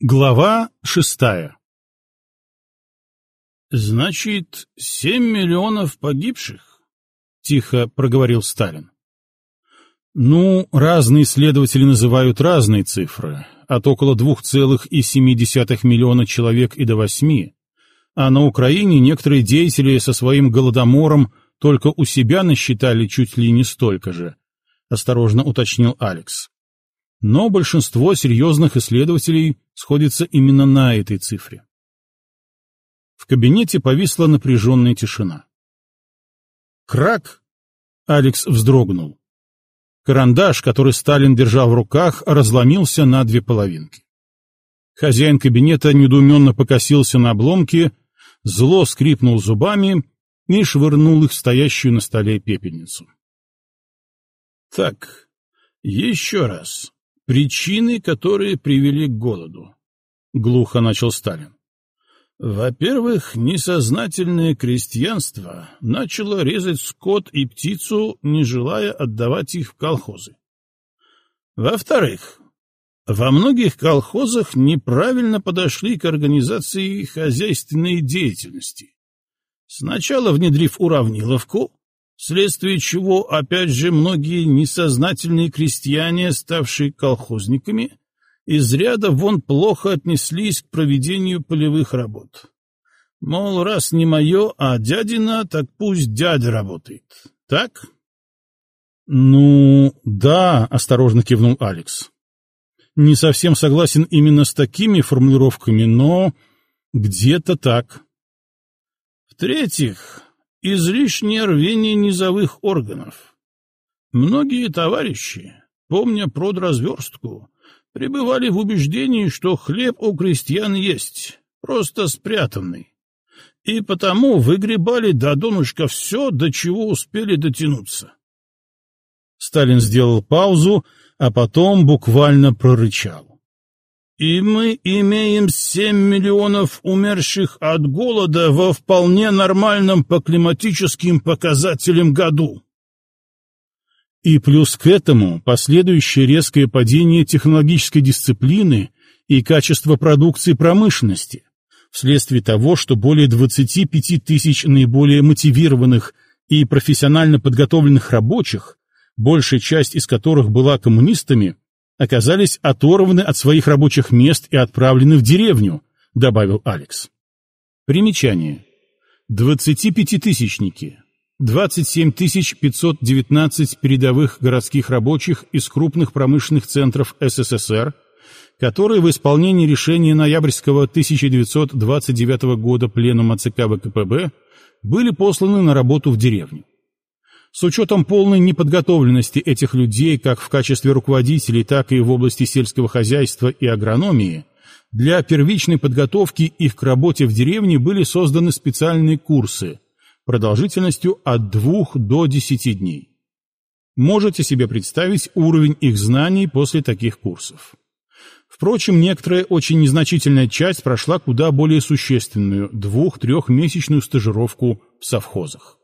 Глава 6. «Значит, 7 миллионов погибших?» — тихо проговорил Сталин. Ну, разные исследователи называют разные цифры, от около 2,7 миллиона человек и до 8, а на Украине некоторые деятели со своим голодомором только у себя насчитали чуть ли не столько же, осторожно уточнил Алекс. Но большинство серьезных исследователей сходится именно на этой цифре. В кабинете повисла напряженная тишина. Крак! Алекс вздрогнул. Карандаш, который Сталин держал в руках, разломился на две половинки. Хозяин кабинета недоуменно покосился на обломки, зло скрипнул зубами и швырнул их в стоящую на столе пепельницу. Так, еще раз. Причины, которые привели к голоду, — глухо начал Сталин. Во-первых, несознательное крестьянство начало резать скот и птицу, не желая отдавать их в колхозы. Во-вторых, во многих колхозах неправильно подошли к организации хозяйственной деятельности. Сначала внедрив уравниловку, вследствие чего, опять же, многие несознательные крестьяне, ставшие колхозниками, из ряда вон плохо отнеслись к проведению полевых работ. Мол, раз не мое, а дядина, так пусть дядя работает. Так? Ну, да, осторожно кивнул Алекс. Не совсем согласен именно с такими формулировками, но где-то так. В-третьих, излишнее рвение низовых органов. Многие товарищи, помня продразверстку, пребывали в убеждении, что хлеб у крестьян есть, просто спрятанный, и потому выгребали до донышка все, до чего успели дотянуться. Сталин сделал паузу, а потом буквально прорычал. И мы имеем 7 миллионов умерших от голода во вполне нормальном по климатическим показателям году. И плюс к этому последующее резкое падение технологической дисциплины и качества продукции промышленности, вследствие того, что более 25 тысяч наиболее мотивированных и профессионально подготовленных рабочих, большая часть из которых была коммунистами, оказались оторваны от своих рабочих мест и отправлены в деревню, добавил Алекс. Примечание. 25-тысячники. 27 519 передовых городских рабочих из крупных промышленных центров СССР, которые в исполнении решения ноябрьского 1929 года Пленума ЦК ВКПБ были посланы на работу в деревню. С учетом полной неподготовленности этих людей как в качестве руководителей, так и в области сельского хозяйства и агрономии, для первичной подготовки их к работе в деревне были созданы специальные курсы продолжительностью от 2 до 10 дней. Можете себе представить уровень их знаний после таких курсов. Впрочем, некоторая очень незначительная часть прошла куда более существенную 2-3-месячную стажировку в совхозах.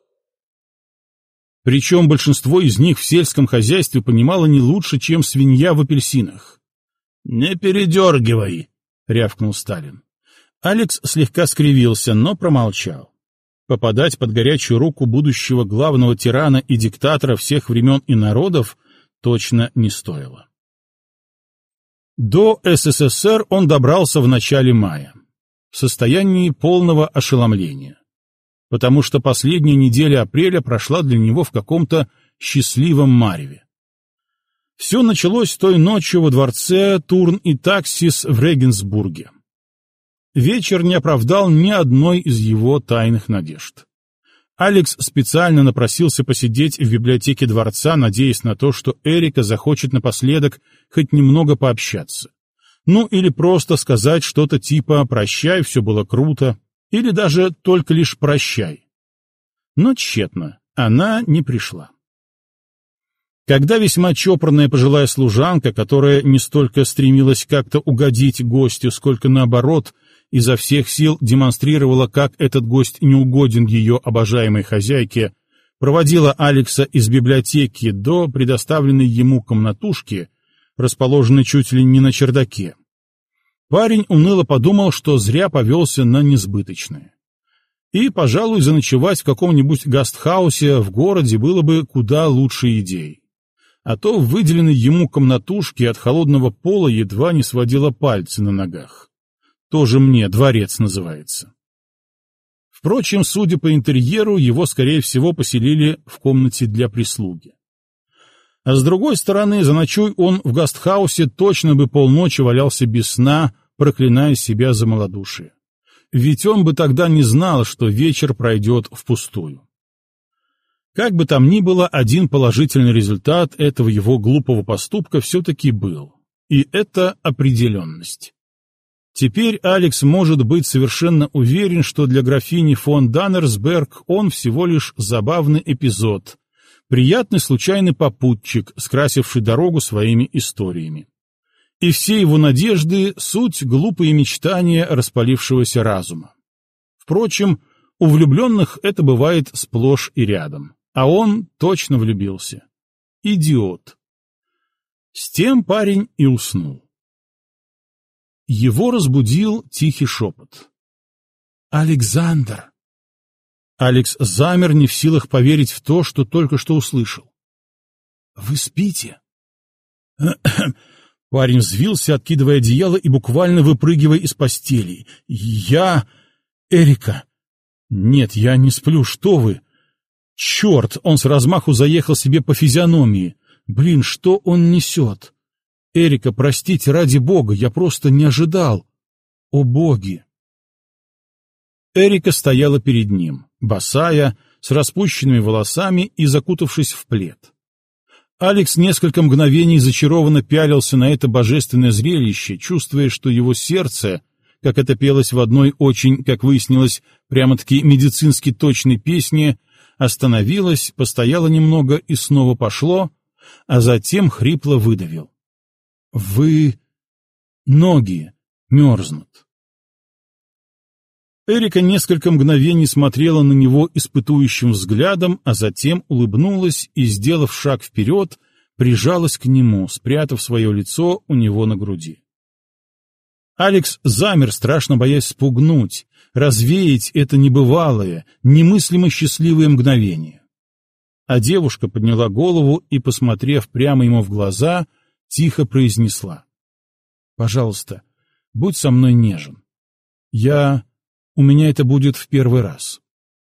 Причем большинство из них в сельском хозяйстве понимало не лучше, чем свинья в апельсинах. «Не передергивай!» — рявкнул Сталин. Алекс слегка скривился, но промолчал. Попадать под горячую руку будущего главного тирана и диктатора всех времен и народов точно не стоило. До СССР он добрался в начале мая, в состоянии полного ошеломления, потому что последняя неделя апреля прошла для него в каком-то счастливом мареве. Все началось той ночью во дворце Турн и Таксис в Регенсбурге. Вечер не оправдал ни одной из его тайных надежд. Алекс специально напросился посидеть в библиотеке дворца, надеясь на то, что Эрика захочет напоследок хоть немного пообщаться. Ну или просто сказать что-то типа «прощай, все было круто», или даже только лишь «прощай». Но тщетно, она не пришла. Когда весьма чопорная пожилая служанка, которая не столько стремилась как-то угодить гостю, сколько наоборот изо всех сил демонстрировала, как этот гость неугоден ее обожаемой хозяйке, проводила Алекса из библиотеки до предоставленной ему комнатушки, расположенной чуть ли не на чердаке, Парень уныло подумал, что зря повелся на несбыточное. И, пожалуй, заночевать в каком-нибудь гастхаусе в городе было бы куда лучшей идеей. А то в выделенной ему комнатушке от холодного пола едва не сводило пальцы на ногах. Тоже мне дворец называется. Впрочем, судя по интерьеру, его, скорее всего, поселили в комнате для прислуги. А с другой стороны, заночуй он в гастхаусе, точно бы полночи валялся без сна, проклиная себя за малодушие. Ведь он бы тогда не знал, что вечер пройдет впустую. Как бы там ни было, один положительный результат этого его глупого поступка все-таки был. И это определенность. Теперь Алекс может быть совершенно уверен, что для графини фон Даннерсберг он всего лишь забавный эпизод, приятный случайный попутчик, скрасивший дорогу своими историями. И все его надежды — суть глупые мечтания распалившегося разума. Впрочем, у влюбленных это бывает сплошь и рядом, а он точно влюбился. Идиот. С тем парень и уснул. Его разбудил тихий шепот. «Александр!» Алекс замер, не в силах поверить в то, что только что услышал. «Вы спите?» Парень взвился, откидывая одеяло и буквально выпрыгивая из постели. «Я... Эрика...» «Нет, я не сплю, что вы...» «Черт!» — он с размаху заехал себе по физиономии. «Блин, что он несет?» «Эрика, простите, ради бога, я просто не ожидал. О боги!» Эрика стояла перед ним, босая, с распущенными волосами и закутавшись в плед. Алекс несколько мгновений зачарованно пялился на это божественное зрелище, чувствуя, что его сердце, как это пелось в одной очень, как выяснилось, прямо-таки медицински точной песне, остановилось, постояло немного и снова пошло, а затем хрипло выдавил. «Вы... ноги мерзнут». Эрика несколько мгновений смотрела на него испытующим взглядом, а затем улыбнулась и, сделав шаг вперед, прижалась к нему, спрятав свое лицо у него на груди. Алекс замер, страшно боясь спугнуть, развеять это небывалое, немыслимо счастливое мгновение. А девушка подняла голову и, посмотрев прямо ему в глаза, тихо произнесла: «Пожалуйста, будь со мной нежен. У меня это будет в первый раз».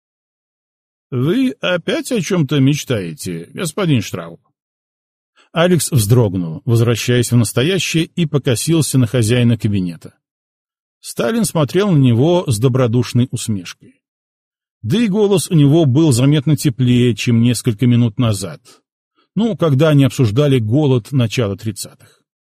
«Вы опять о чем-то мечтаете, господин Штрауб?» Алекс вздрогнул, возвращаясь в настоящее, и покосился на хозяина кабинета. Сталин смотрел на него с добродушной усмешкой. Да и голос у него был заметно теплее, чем несколько минут назад. Когда они обсуждали голод начала 30-х.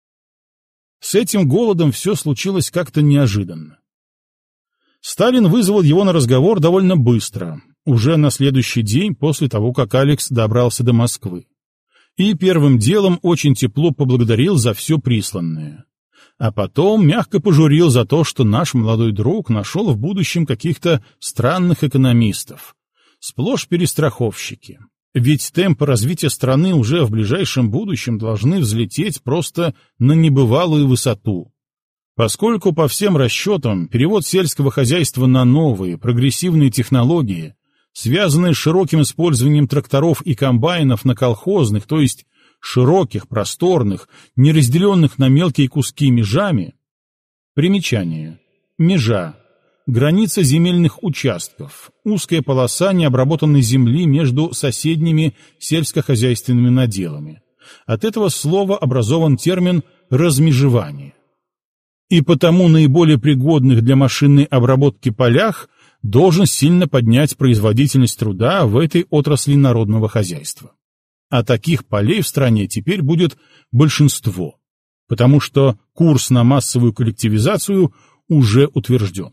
С этим голодом все случилось как-то неожиданно. Сталин вызвал его на разговор довольно быстро, уже на следующий день после того, как Алекс добрался до Москвы. И первым делом очень тепло поблагодарил за все присланное. А потом мягко пожурил за то, что наш молодой друг нашел в будущем каких-то странных экономистов. Сплошь перестраховщики. Ведь темпы развития страны уже в ближайшем будущем должны взлететь просто на небывалую высоту. Поскольку по всем расчетам перевод сельского хозяйства на новые, прогрессивные технологии, связанные с широким использованием тракторов и комбайнов на колхозных, то есть широких, просторных, не разделенных на мелкие куски межами. Примечание. Межа. Граница земельных участков. Узкая полоса необработанной земли между соседними сельскохозяйственными наделами. От этого слова образован термин «размежевание». И потому наиболее пригодных для машинной обработки полях должен сильно поднять производительность труда в этой отрасли народного хозяйства. А таких полей в стране теперь будет большинство, потому что курс на массовую коллективизацию уже утвержден.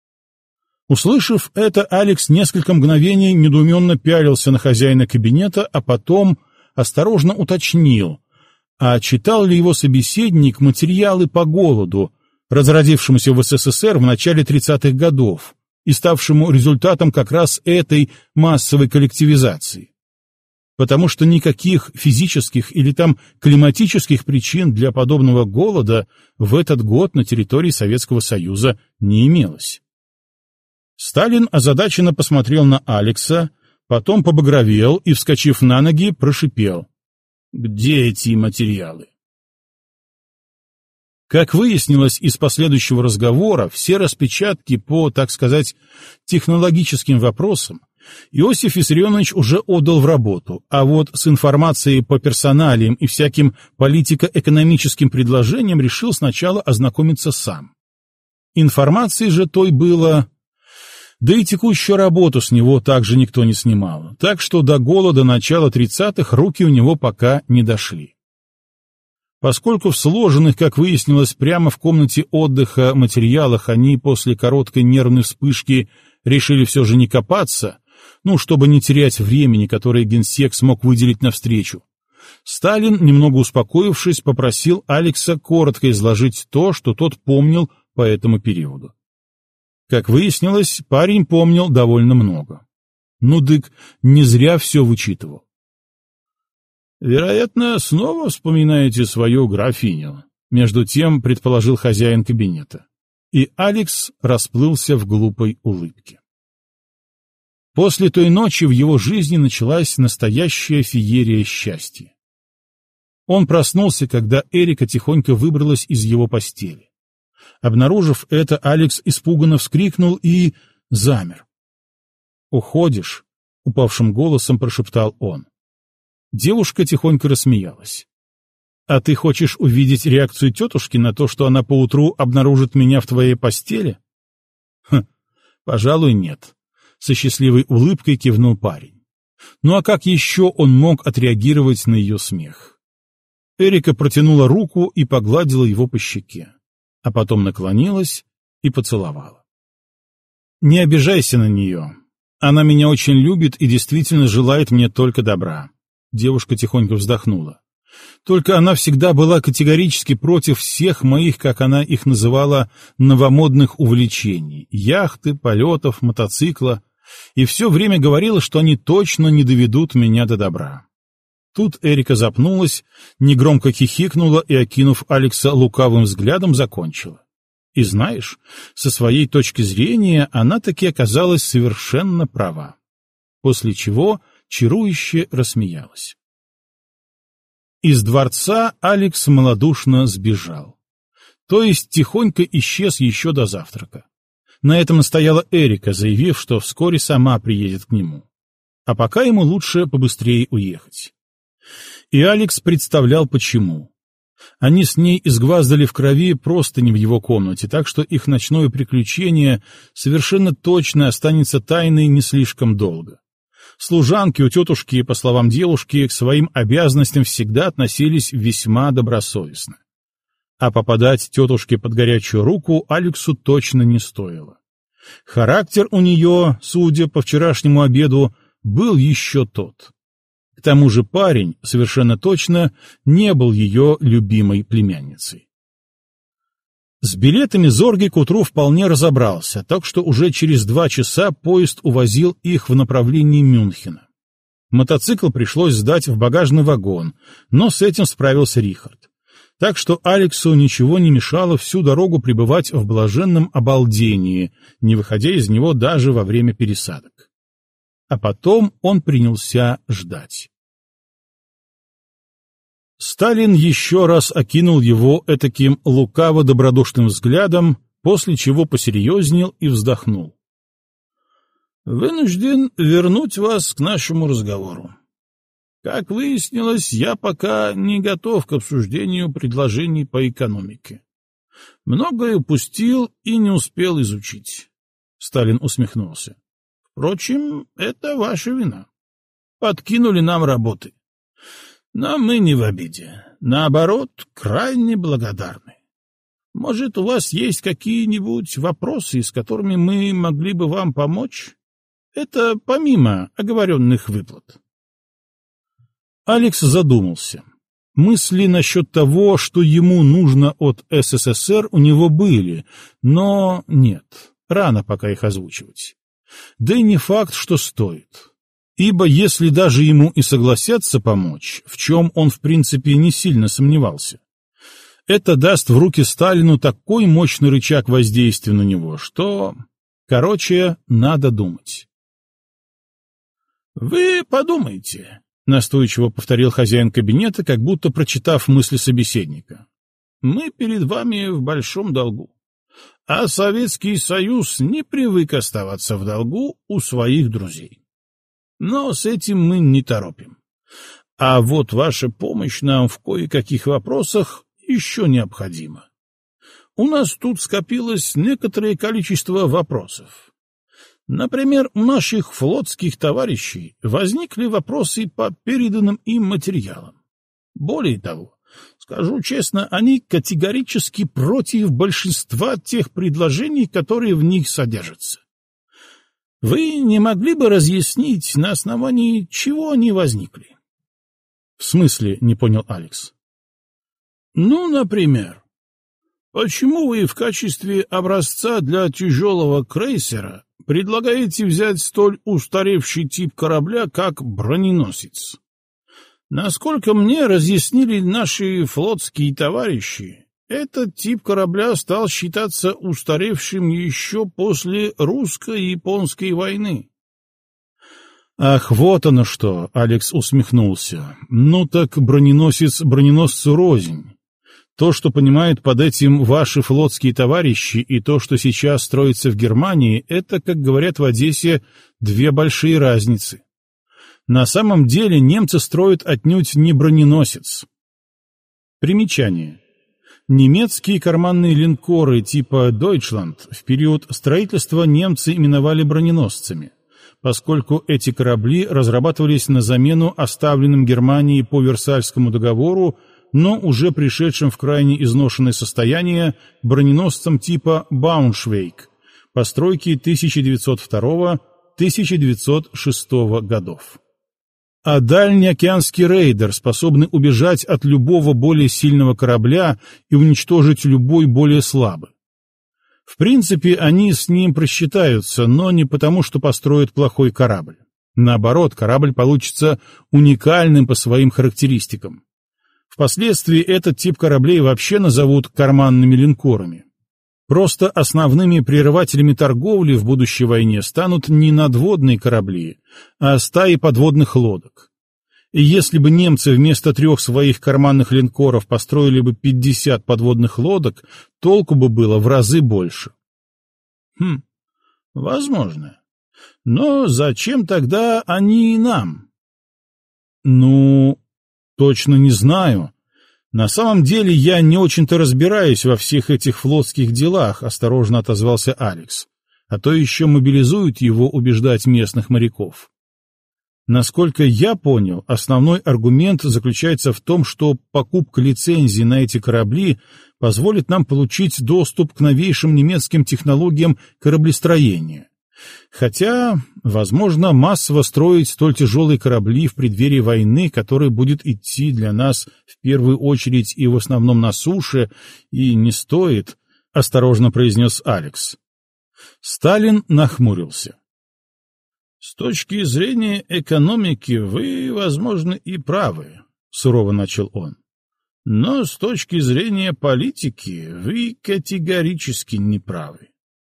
Услышав это, Алекс несколько мгновений недоуменно пялился на хозяина кабинета, а потом осторожно уточнил, а читал ли его собеседник материалы по голоду, разразившемуся в СССР в начале 30-х годов и ставшему результатом как раз этой массовой коллективизации. потому что никаких физических или там климатических причин для подобного голода в этот год на территории Советского Союза не имелось. Сталин озадаченно посмотрел на Алекса, потом побагровел и, вскочив на ноги, прошипел: «Где эти материалы?» Как выяснилось из последующего разговора, все распечатки по, так сказать, технологическим вопросам Иосиф Виссарионович уже отдал в работу, а вот с информацией по персоналиям и всяким политико-экономическим предложениям решил сначала ознакомиться сам. Информации же той было... Да и текущую работу с него также никто не снимал, так что до голода начала 30-х руки у него пока не дошли. Поскольку в сложенных, как выяснилось, прямо в комнате отдыха материалах они после короткой нервной вспышки решили все же не копаться, чтобы не терять времени, которое генсек смог выделить навстречу, Сталин, немного успокоившись, попросил Алекса коротко изложить то, что тот помнил по этому периоду. Как выяснилось, парень помнил довольно много. Дык не зря все вычитывал. «Вероятно, снова вспоминаете свою графиню», — между тем предположил хозяин кабинета. И Алекс расплылся в глупой улыбке. После той ночи в его жизни началась настоящая феерия счастья. Он проснулся, когда Эрика тихонько выбралась из его постели. Обнаружив это, Алекс испуганно вскрикнул и замер. «Уходишь?» — упавшим голосом прошептал он. Девушка тихонько рассмеялась. «А ты хочешь увидеть реакцию тетушки на то, что она поутру обнаружит меня в твоей постели?» «Пожалуй, нет», — со счастливой улыбкой кивнул парень. Ну а как еще он мог отреагировать на ее смех? Эрика протянула руку и погладила его по щеке, а потом наклонилась и поцеловала. «Не обижайся на нее. Она меня очень любит и действительно желает мне только добра». Девушка тихонько вздохнула. «Только она всегда была категорически против всех моих, как она их называла, новомодных увлечений, яхты, полетов, мотоцикла, и все время говорила, что они точно не доведут меня до добра». Тут Эрика запнулась, негромко хихикнула и, окинув Алекса лукавым взглядом, закончила. И знаешь, со своей точки зрения она таки оказалась совершенно права. После чего чарующе рассмеялась. Из дворца Алекс малодушно сбежал. То есть тихонько исчез еще до завтрака. На этом настояла Эрика, заявив, что вскоре сама приедет к нему. А пока ему лучше побыстрее уехать. И Алекс представлял, почему. Они с ней изгваздали в крови простыни в его комнате, так что их ночное приключение совершенно точно останется тайной не слишком долго. Служанки у тетушки, по словам девушки, к своим обязанностям всегда относились весьма добросовестно. А попадать тетушке под горячую руку Алексу точно не стоило. Характер у нее, судя по вчерашнему обеду, был еще тот. К тому же парень, совершенно точно, не был ее любимой племянницей. С билетами Зорги к утру вполне разобрался, так что уже через 2 часа поезд увозил их в направлении Мюнхена. Мотоцикл пришлось сдать в багажный вагон, но с этим справился Рихард. Так что Алексу ничего не мешало всю дорогу пребывать в блаженном обалдении, не выходя из него даже во время пересадок. А потом он принялся ждать. Сталин еще раз окинул его этаким лукаво-добродушным взглядом, после чего посерьезнел и вздохнул. «Вынужден вернуть вас к нашему разговору. Как выяснилось, я пока не готов к обсуждению предложений по экономике. Многое упустил и не успел изучить». Сталин усмехнулся. «Впрочем, это ваша вина. Подкинули нам работы. Но мы не в обиде. Наоборот, крайне благодарны. Может, у вас есть какие-нибудь вопросы, с которыми мы могли бы вам помочь? Это помимо оговоренных выплат». Алекс задумался. Мысли насчет того, что ему нужно от СССР, у него были, но нет, рано пока их озвучивать. Да и не факт, что стоит. Ибо если даже ему и согласятся помочь, в чем он в принципе не сильно сомневался, это даст в руки Сталину такой мощный рычаг воздействия на него, что... Короче, надо думать. «Вы подумайте», — настойчиво повторил хозяин кабинета, как будто прочитав мысли собеседника. «Мы перед вами в большом долгу, а Советский Союз не привык оставаться в долгу у своих друзей. Но с этим мы не торопим. А вот ваша помощь нам в кое-каких вопросах еще необходима. У нас тут скопилось некоторое количество вопросов. Например, у наших флотских товарищей возникли вопросы по переданным им материалам. Более того, скажу честно, они категорически против большинства тех предложений, которые в них содержатся. Вы не могли бы разъяснить, на основании чего они возникли? — В смысле, — не понял Алекс. — Ну, например, почему вы в качестве образца для тяжелого крейсера предлагаете взять столь устаревший тип корабля, как броненосец? Насколько мне разъяснили наши флотские товарищи, этот тип корабля стал считаться устаревшим еще после русско-японской войны. «Ах, вот оно что!» — Алекс усмехнулся. «Ну так броненосец броненосцу рознь. То, что понимают под этим ваши флотские товарищи, и то, что сейчас строится в Германии, это, как говорят в Одессе, две большие разницы. На самом деле немцы строят отнюдь не броненосец». Примечание. Немецкие карманные линкоры типа «Deutschland» в период строительства немцы именовали броненосцами, поскольку эти корабли разрабатывались на замену оставленным Германией по Версальскому договору, но уже пришедшим в крайне изношенное состояние броненосцам типа «Брауншвейг» постройки 1902-1906 годов. А дальнеокеанский рейдер, способный убежать от любого более сильного корабля и уничтожить любой более слабый. В принципе, они с ним просчитаются, но не потому, что построят плохой корабль. Наоборот, корабль получится уникальным по своим характеристикам. Впоследствии этот тип кораблей вообще назовут карманными линкорами. Просто основными прерывателями торговли в будущей войне станут не надводные корабли, а стаи подводных лодок. И если бы немцы вместо 3 своих карманных линкоров построили бы 50 подводных лодок, толку бы было в разы больше. Возможно. Но зачем тогда они нам? Ну, точно не знаю. На самом деле я не очень-то разбираюсь во всех этих флотских делах, осторожно отозвался Алекс. А то еще мобилизуют его убеждать местных моряков. Насколько я понял, основной аргумент заключается в том, что покупка лицензии на эти корабли позволит нам получить доступ к новейшим немецким технологиям кораблестроения. Хотя, возможно, массово строить столь тяжелые корабли в преддверии войны, которая будет идти для нас в первую очередь и в основном на суше, и не стоит, — осторожно произнес Алекс. Сталин нахмурился. «С точки зрения экономики вы, возможно, и правы», — сурово начал он. «Но с точки зрения политики вы категорически не правы.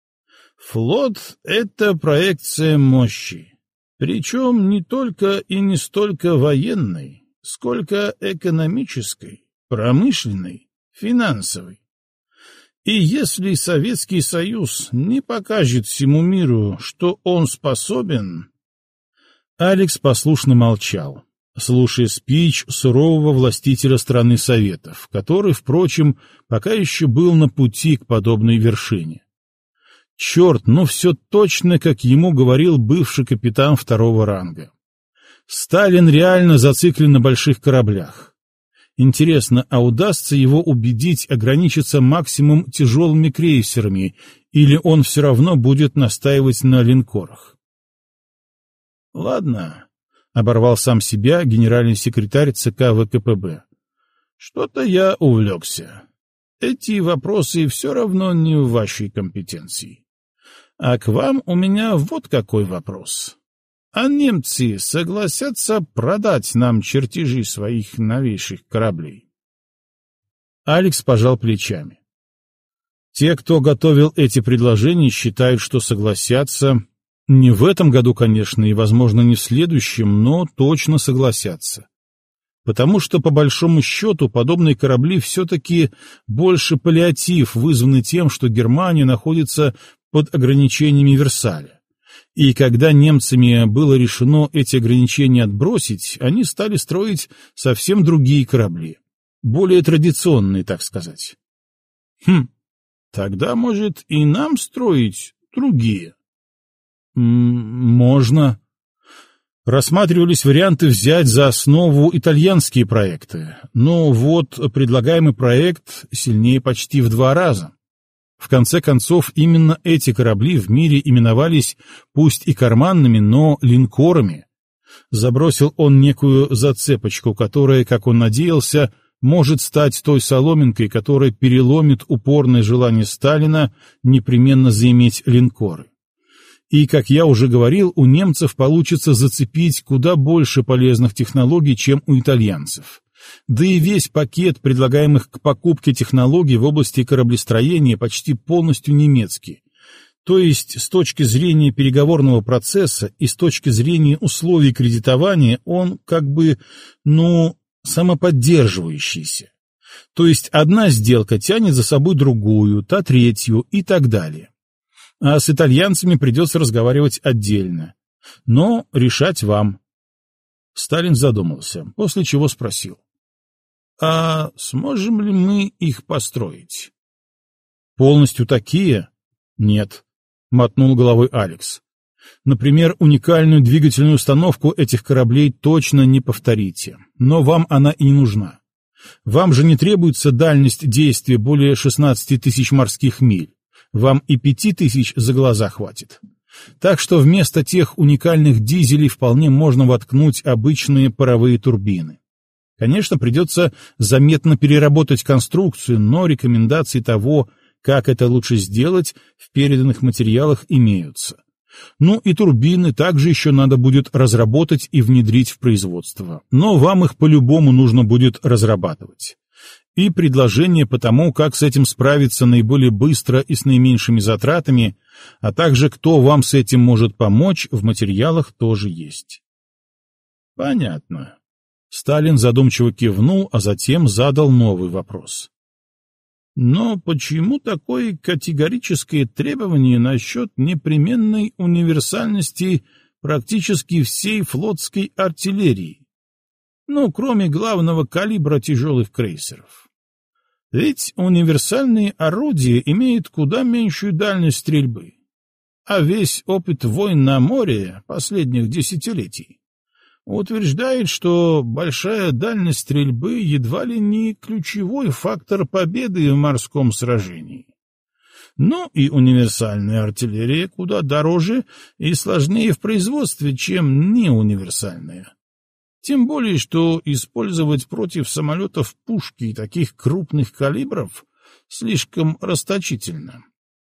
Флот — это проекция мощи, причем не только и не столько военной, сколько экономической, промышленной, финансовой. И если Советский Союз не покажет всему миру, что он способен...» Алекс послушно молчал, слушая спич сурового властителя страны Советов, который, впрочем, пока еще был на пути к подобной вершине. Черт, ну все точно, как ему говорил бывший капитан 2-го ранга. Сталин реально зациклен на больших кораблях. Интересно, а удастся его убедить ограничиться максимум тяжелыми крейсерами, или он все равно будет настаивать на линкорах? «Ладно», — оборвал сам себя генеральный секретарь ЦК ВКПБ. «Что-то я увлекся. Эти вопросы все равно не в вашей компетенции. А к вам у меня вот какой вопрос. а немцы согласятся продать нам чертежи своих новейших кораблей?» Алекс пожал плечами. Те, кто готовил эти предложения, считают, что согласятся. Не в этом году, конечно, и, возможно, не в следующем, но точно согласятся. Потому что, по большому счету, подобные корабли все-таки больше паллиатив, вызванный тем, что Германия находится под ограничениями Версаля. И когда немцами было решено эти ограничения отбросить, они стали строить совсем другие корабли. Более традиционные, так сказать. Тогда, может, и нам строить другие? Можно. Рассматривались варианты взять за основу итальянские проекты, но вот предлагаемый проект сильнее почти в 2 раза. В конце концов, именно эти корабли в мире именовались пусть и карманными, но линкорами. Забросил он некую зацепочку, которая, как он надеялся, может стать той соломинкой, которая переломит упорное желание Сталина непременно заиметь линкоры. И, как я уже говорил, у немцев получится зацепить куда больше полезных технологий, чем у итальянцев. Да и весь пакет предлагаемых к покупке технологий в области кораблестроения почти полностью немецкий. То есть, с точки зрения переговорного процесса и с точки зрения условий кредитования, он как бы, самоподдерживающийся. То есть, одна сделка тянет за собой другую, та третью и так далее. А с итальянцами придется разговаривать отдельно. Но решать вам. Сталин задумался, после чего спросил. А сможем ли мы их построить? Полностью такие? Нет, мотнул головой Алекс. Например, уникальную двигательную установку этих кораблей точно не повторите, но вам она и не нужна. Вам же не требуется дальность действия более 16 тысяч морских миль. Вам и 5 тысяч за глаза хватит. Так что вместо тех уникальных дизелей вполне можно воткнуть обычные паровые турбины. Конечно, придется заметно переработать конструкцию, но рекомендации того, как это лучше сделать, в переданных материалах имеются. И турбины также еще надо будет разработать и внедрить в производство, но вам их по-любому нужно будет разрабатывать. И предложение по тому, как с этим справиться наиболее быстро и с наименьшими затратами, а также кто вам с этим может помочь, в материалах тоже есть. Понятно. Сталин задумчиво кивнул, а затем задал новый вопрос. Но почему такое категорическое требование насчет непременной универсальности практически всей флотской артиллерии? Кроме главного калибра тяжелых крейсеров. Ведь универсальные орудия имеют куда меньшую дальность стрельбы. А весь опыт войн на море последних десятилетий утверждает, что большая дальность стрельбы едва ли не ключевой фактор победы в морском сражении. И универсальная артиллерия куда дороже и сложнее в производстве, чем неуниверсальная. Тем более, что использовать против самолетов пушки таких крупных калибров слишком расточительно.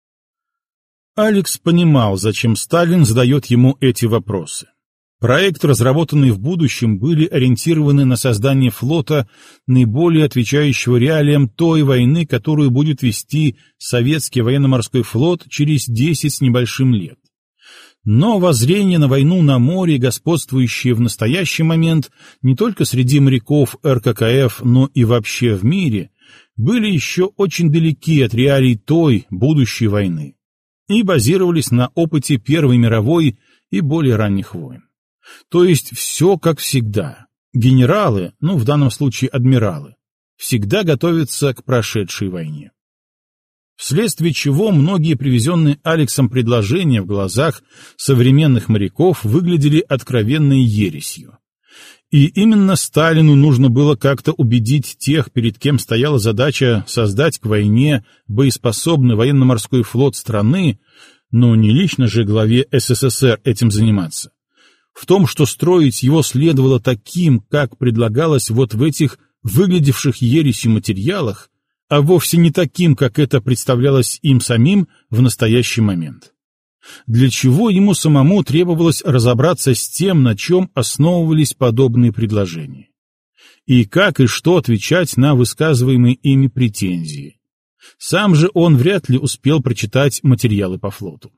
Алекс понимал, зачем Сталин задает ему эти вопросы. Проекты, разработанные в будущем, были ориентированы на создание флота, наиболее отвечающего реалиям той войны, которую будет вести советский военно-морской флот через 10 с небольшим лет. Но воззрение на войну на море, господствующее в настоящий момент не только среди моряков РККФ, но и вообще в мире, были еще очень далеки от реалий той будущей войны и базировались на опыте Первой мировой и более ранних войн. То есть все как всегда. Генералы, в данном случае адмиралы, всегда готовятся к прошедшей войне. Вследствие чего многие привезенные Алексом предложения в глазах современных моряков выглядели откровенной ересью. И именно Сталину нужно было как-то убедить тех, перед кем стояла задача создать к войне боеспособный военно-морской флот страны, но не лично же главе СССР этим заниматься, в том, что строить его следовало таким, как предлагалось вот в этих выглядевших ересью материалах, а вовсе не таким, как это представлялось им самим в настоящий момент. Для чего ему самому требовалось разобраться с тем, на чем основывались подобные предложения? И как и что отвечать на высказываемые ими претензии? Сам же он вряд ли успел прочитать материалы по флоту.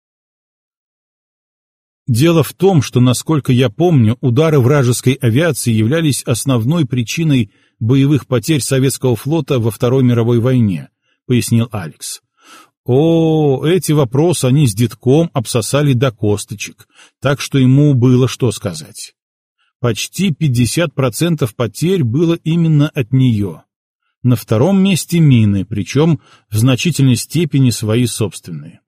Дело в том, что, насколько я помню, удары вражеской авиации являлись основной причиной боевых потерь советского флота во Второй мировой войне, пояснил Алекс. Эти вопросы они с детком обсосали до косточек, так что ему было что сказать. Почти 50% потерь было именно от нее. На втором месте мины, причем в значительной степени свои собственные.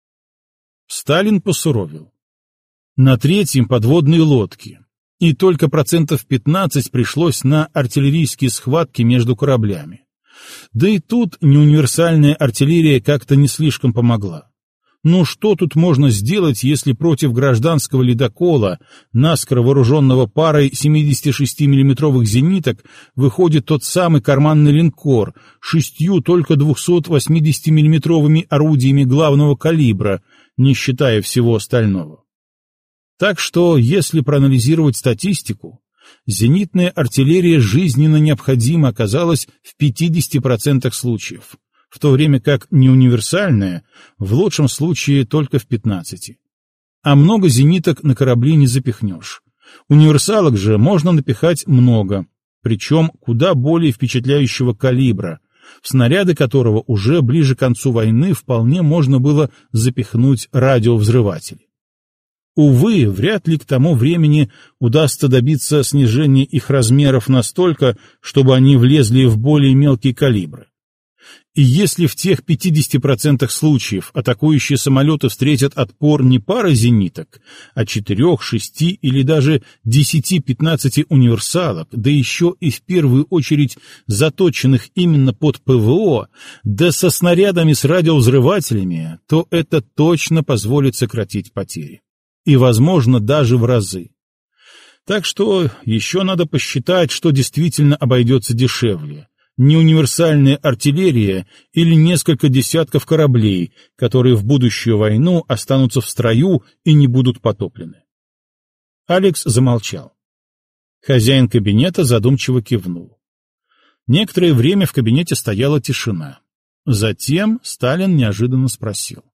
Сталин посуровил. На третьем подводные лодки, и только 15% пришлось на артиллерийские схватки между кораблями. Да и тут неуниверсальная артиллерия как-то не слишком помогла. Ну что тут можно сделать, если против гражданского ледокола, наскоро вооруженного парой 76 миллиметровых зениток, выходит тот самый карманный линкор, 6 только 280 миллиметровыми орудиями главного калибра, не считая всего остального. Так что, если проанализировать статистику, зенитная артиллерия жизненно необходима оказалась в 50% случаев, в то время как неуниверсальная, в лучшем случае, только в 15%. А много зениток на корабли не запихнешь. Универсалок же можно напихать много, причем куда более впечатляющего калибра, в снаряды которого уже ближе к концу войны вполне можно было запихнуть радиовзрыватели. Увы, вряд ли к тому времени удастся добиться снижения их размеров настолько, чтобы они влезли в более мелкие калибры. И если в тех 50% случаев атакующие самолеты встретят отпор не парой зениток, а 4, 6 или даже 10-15 универсалок, да еще и в первую очередь заточенных именно под ПВО, да со снарядами с радиовзрывателями, то это точно позволит сократить потери. И, возможно, даже в разы. Так что еще надо посчитать, что действительно обойдется дешевле. Неуниверсальная артиллерия или несколько десятков кораблей, которые в будущую войну останутся в строю и не будут потоплены. Алекс замолчал. Хозяин кабинета задумчиво кивнул. Некоторое время в кабинете стояла тишина. Затем Сталин неожиданно спросил.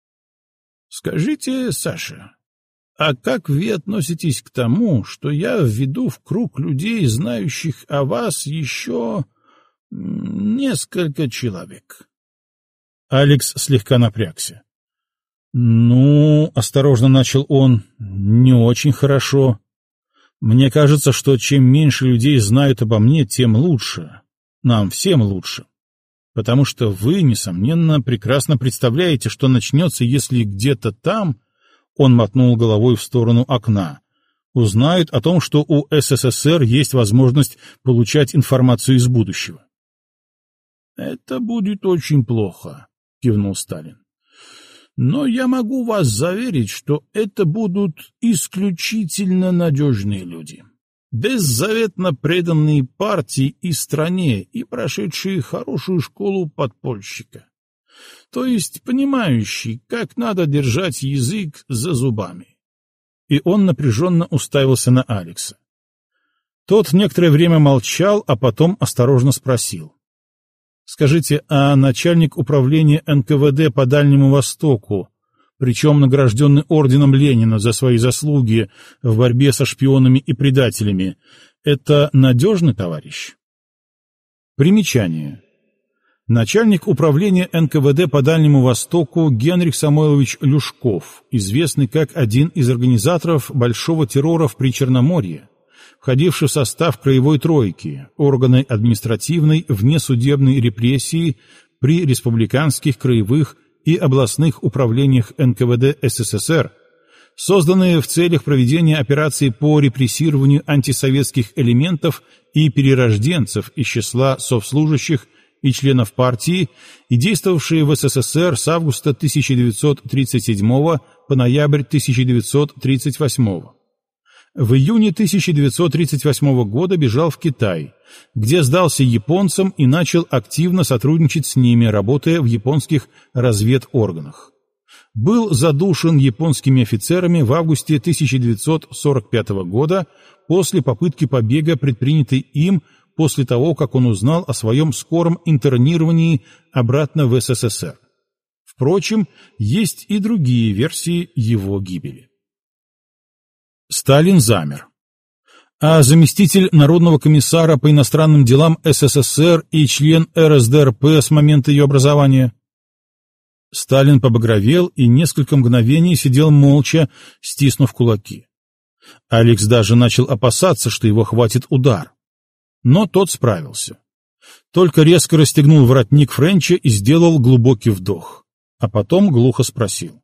«Скажите, Саша, а как вы относитесь к тому, что я введу в круг людей, знающих о вас, еще несколько человек?» Алекс слегка напрягся. Осторожно начал он, — не очень хорошо. Мне кажется, что чем меньше людей знают обо мне, тем лучше. Нам всем лучше. Потому что вы, несомненно, прекрасно представляете, что начнется, если где-то там... Он мотнул головой в сторону окна. Узнают о том, что у СССР есть возможность получать информацию из будущего. «Это будет очень плохо», — кивнул Сталин. «Но я могу вас заверить, что это будут исключительно надежные люди, беззаветно преданные партии и стране и прошедшие хорошую школу подпольщика. То есть понимающий, как надо держать язык за зубами». И он напряженно уставился на Алекса. Тот некоторое время молчал, а потом осторожно спросил. «Скажите, а начальник управления НКВД по Дальнему Востоку, причем награжденный орденом Ленина за свои заслуги в борьбе со шпионами и предателями, это надежный товарищ?» Примечание. Начальник управления НКВД по Дальнему Востоку Генрих Самойлович Люшков, известный как один из организаторов большого террора в Причерноморье, входивший в состав Краевой тройки, органы административной внесудебной репрессии при республиканских, краевых и областных управлениях НКВД СССР, созданные в целях проведения операций по репрессированию антисоветских элементов и перерожденцев из числа совслужащих и членов партии, и действовавшие в СССР с августа 1937 по ноябрь 1938. В июне 1938 года бежал в Китай, где сдался японцам и начал активно сотрудничать с ними, работая в японских разведорганах. Был задушен японскими офицерами в августе 1945 года после попытки побега, предпринятой им после того, как он узнал о своем скором интернировании обратно в СССР. Впрочем, есть и другие версии его гибели. Сталин замер. А заместитель Народного комиссара по иностранным делам СССР и член РСДРП с момента ее образования? Сталин побагровел и несколько мгновений сидел молча, стиснув кулаки. Алекс даже начал опасаться, что его хватит удар. Но тот справился. Только резко расстегнул воротник Френча и сделал глубокий вдох. А потом глухо спросил.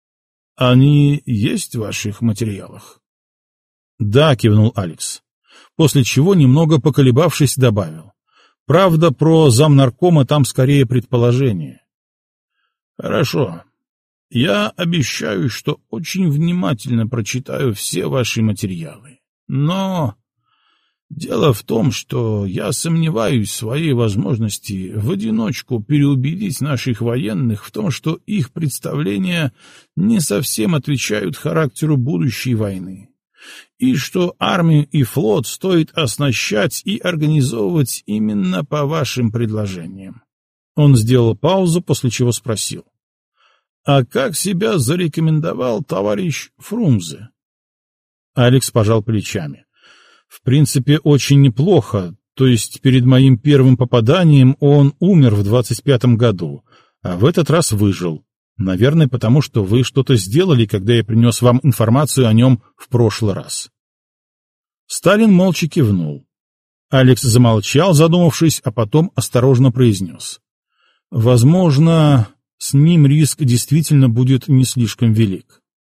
«Они есть в ваших материалах?» «Да», — кивнул Алекс, после чего, немного поколебавшись, добавил. «Правда, про замнаркома там скорее предположение». «Хорошо. Я обещаю, что очень внимательно прочитаю все ваши материалы. Но дело в том, что я сомневаюсь в своей возможности в одиночку переубедить наших военных в том, что их представления не совсем отвечают характеру будущей войны, и что армию и флот стоит оснащать и организовывать именно по вашим предложениям». Он сделал паузу, после чего спросил. «А как себя зарекомендовал товарищ Фрунзе?» Алекс пожал плечами. «В принципе, очень неплохо. То есть перед моим первым попаданием он умер в 25-м году, а в этот раз выжил. Наверное, потому что вы что-то сделали, когда я принес вам информацию о нем в прошлый раз». Сталин молча кивнул. Алекс замолчал, задумавшись, а потом осторожно произнес. «Возможно, с ним риск действительно будет не слишком велик».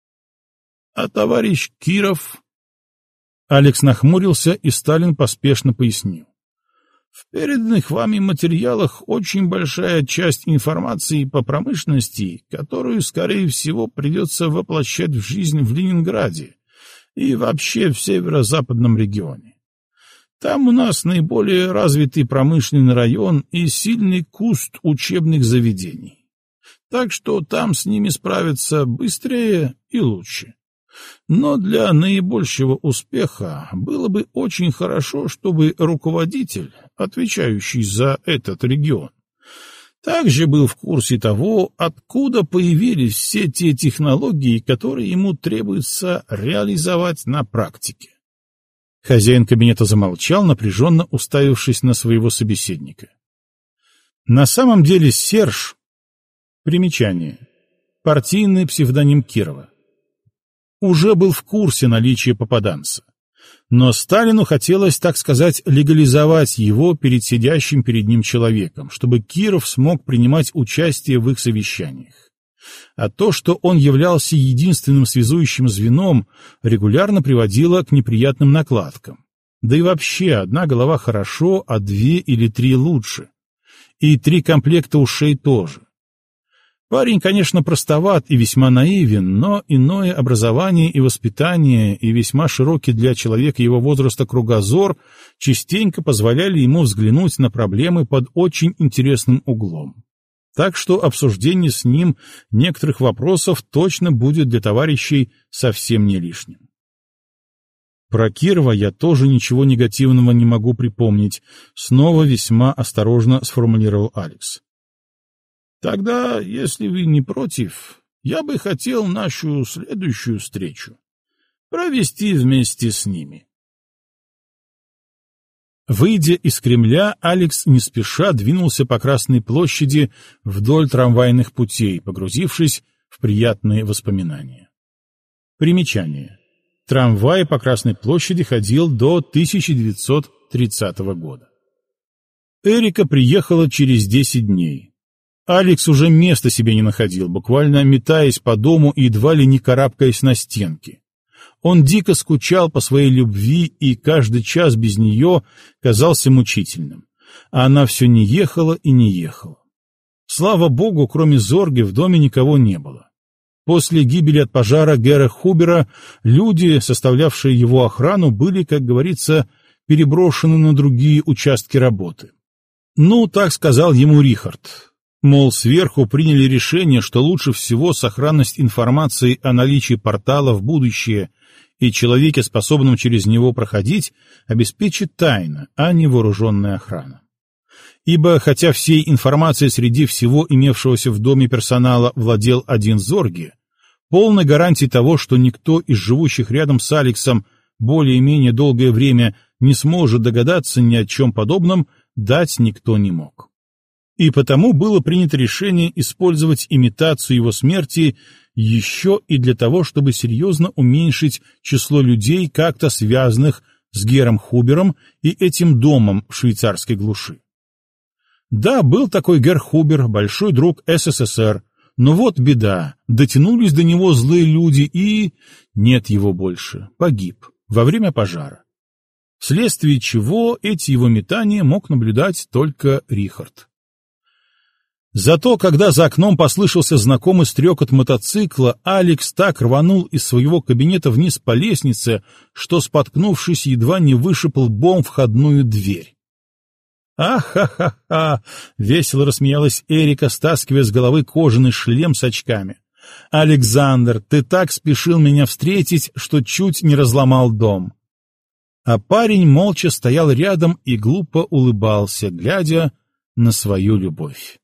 «А товарищ Киров?» Алекс нахмурился, и Сталин поспешно пояснил. «В переданных вами материалах очень большая часть информации по промышленности, которую, скорее всего, придется воплощать в жизнь в Ленинграде и вообще в северо-западном регионе. Там у нас наиболее развитый промышленный район и сильный куст учебных заведений. Так что там с ними справиться быстрее и лучше. Но для наибольшего успеха было бы очень хорошо, чтобы руководитель, отвечающий за этот регион, также был в курсе того, откуда появились все те технологии, которые ему требуется реализовать на практике». Хозяин кабинета замолчал, напряженно уставившись на своего собеседника. На самом деле Серж... Примечание. Партийный псевдоним Кирова. Уже был в курсе наличия попаданца. Но Сталину хотелось, так сказать, легализовать его перед сидящим перед ним человеком, чтобы Киров смог принимать участие в их совещаниях. А то, что он являлся единственным связующим звеном, регулярно приводило к неприятным накладкам. Да и вообще, одна голова хорошо, а 2 или 3 лучше. И 3 комплекта ушей тоже. Парень, конечно, простоват и весьма наивен, но иное образование и воспитание и весьма широкий для человека его возраста кругозор частенько позволяли ему взглянуть на проблемы под очень интересным углом. Так что обсуждение с ним некоторых вопросов точно будет для товарищей совсем не лишним. Про Кирова я тоже ничего негативного не могу припомнить, снова весьма осторожно сформулировал Алекс. «Тогда, если вы не против, я бы хотел нашу следующую встречу провести вместе с ними». Выйдя из Кремля, Алекс не спеша двинулся по Красной площади вдоль трамвайных путей, погрузившись в приятные воспоминания. Примечание. Трамвай по Красной площади ходил до 1930 года. Эрика приехала через 10 дней. Алекс уже места себе не находил, буквально метаясь по дому и едва ли не карабкаясь на стенки. Он дико скучал по своей любви, и каждый час без нее казался мучительным. А она все не ехала и не ехала. Слава богу, кроме Зорги в доме никого не было. После гибели от пожара Гера Хубера люди, составлявшие его охрану, были, как говорится, переброшены на другие участки работы. Ну, так сказал ему Рихард. Мол, сверху приняли решение, что лучше всего сохранность информации о наличии портала в будущее и человеке, способном через него проходить, обеспечит тайна, а не вооруженная охрана. Ибо, хотя всей информацией среди всего имевшегося в доме персонала владел один Зорги, полной гарантии того, что никто из живущих рядом с Алексом более-менее долгое время не сможет догадаться ни о чем подобном, дать никто не мог. И потому было принято решение использовать имитацию его смерти еще и для того, чтобы серьезно уменьшить число людей, как-то связанных с Гером Хубером и этим домом в швейцарской глуши. Да, был такой Гер Хубер, большой друг СССР, но вот беда, дотянулись до него злые люди и... нет его больше, погиб во время пожара. Вследствие чего эти его метания мог наблюдать только Рихард. Зато, когда за окном послышался знакомый стрекот мотоцикла, Алекс так рванул из своего кабинета вниз по лестнице, что, споткнувшись, едва не вышиб лбом входную дверь. «Ах-ха-ха-ха!» — весело рассмеялась Эрика, стаскивая с головы кожаный шлем с очками. «Александр, ты так спешил меня встретить, что чуть не разломал дом». А парень молча стоял рядом и глупо улыбался, глядя на свою любовь.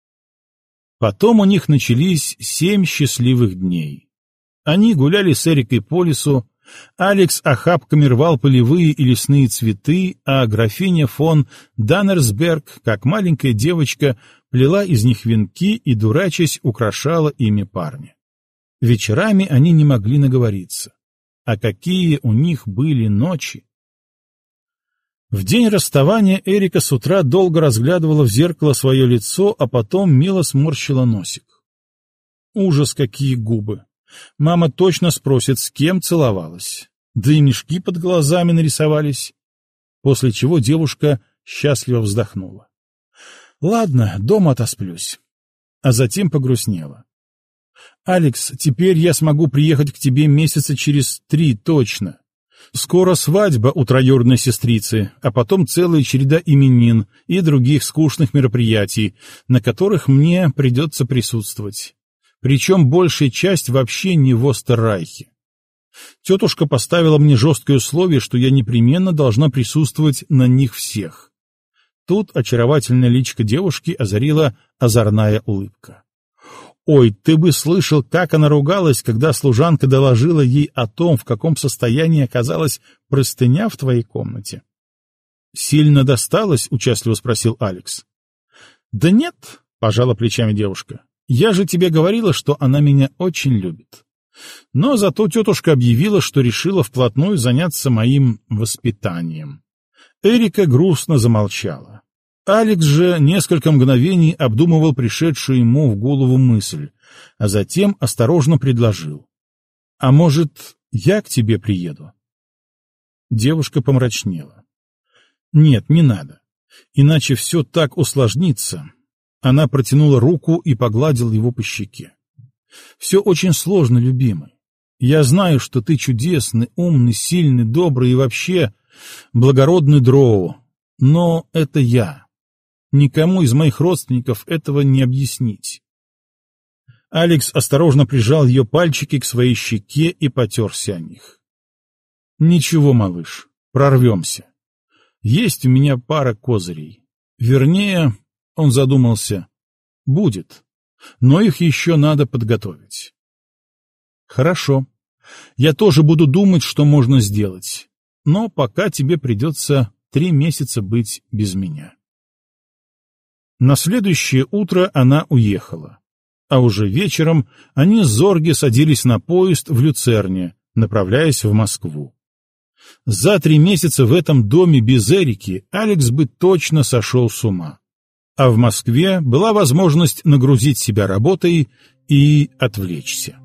Потом у них начались 7 счастливых дней. Они гуляли с Эрикой по лесу, Алекс охапками рвал полевые и лесные цветы, а графиня фон Даннерсберг, как маленькая девочка, плела из них венки и, дурачась, украшала ими парня. Вечерами они не могли наговориться. А какие у них были ночи! В день расставания Эрика с утра долго разглядывала в зеркало свое лицо, а потом мило сморщила носик. Ужас, какие губы! Мама точно спросит, с кем целовалась. Да и мешки под глазами нарисовались. После чего девушка счастливо вздохнула. Ладно, дома отосплюсь. А затем погрустнела. «Алекс, теперь я смогу приехать к тебе месяца через 3 точно. Скоро свадьба у троюродной сестрицы, а потом целая череда именин и других скучных мероприятий, на которых мне придется присутствовать. Причем большая часть вообще не в Остеррайхе. Тетушка поставила мне жесткое условие, что я непременно должна присутствовать на них всех». Тут очаровательное личико девушки озарила озорная улыбка. «Ой, ты бы слышал, как она ругалась, когда служанка доложила ей о том, в каком состоянии оказалась простыня в твоей комнате». «Сильно досталось?» — участливо спросил Алекс. «Да нет», — пожала плечами девушка. «Я же тебе говорила, что она меня очень любит. Но зато тетушка объявила, что решила вплотную заняться моим воспитанием». Эрика грустно замолчала. Алекс же несколько мгновений обдумывал пришедшую ему в голову мысль, а затем осторожно предложил. «А может, я к тебе приеду?» Девушка помрачнела. «Нет, не надо. Иначе все так усложнится». Она протянула руку и погладила его по щеке. «Все очень сложно, любимый. Я знаю, что ты чудесный, умный, сильный, добрый и вообще благородный дроу, но это я. Никому из моих родственников этого не объяснить». Алекс осторожно прижал ее пальчики к своей щеке и потерся о них. «Ничего, малыш, прорвемся. Есть у меня пара козырей. Вернее, он задумался, будет, но их еще надо подготовить». «Хорошо. Я тоже буду думать, что можно сделать, но пока тебе придется 3 месяца быть без меня». На следующее утро она уехала, а уже вечером они с Зорги садились на поезд в Люцерне, направляясь в Москву. За 3 месяца в этом доме без Эрики Алекс бы точно сошел с ума, а в Москве была возможность нагрузить себя работой и отвлечься.